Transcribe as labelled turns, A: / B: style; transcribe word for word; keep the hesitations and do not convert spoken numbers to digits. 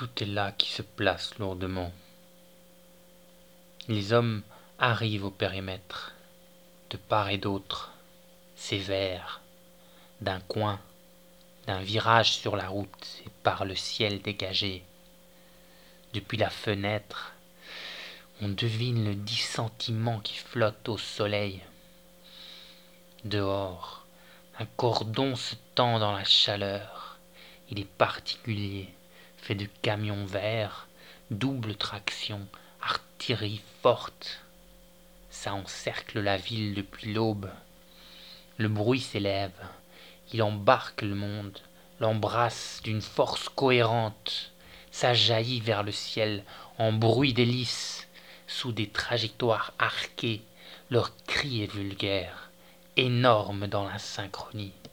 A: tout est là qui se place lourdement. Les hommes arrivent au périmètre, de part et d'autre, sévères, d'un coin, d'un virage sur la route et par le ciel dégagé. Depuis la fenêtre, on devine le dissentiment qui flotte au soleil. Dehors, un cordon se tend dans la chaleur. Il est particulier, fait de camions verts, double traction, artillerie forte. Ça encercle la ville depuis l'aube. Le bruit s'élève. Il embarque le monde, l'embrasse d'une force cohérente. Ça jaillit vers le ciel en bruit d'hélices, sous des trajectoires arquées. Leur cri est vulgaire, énorme dans la synchronie.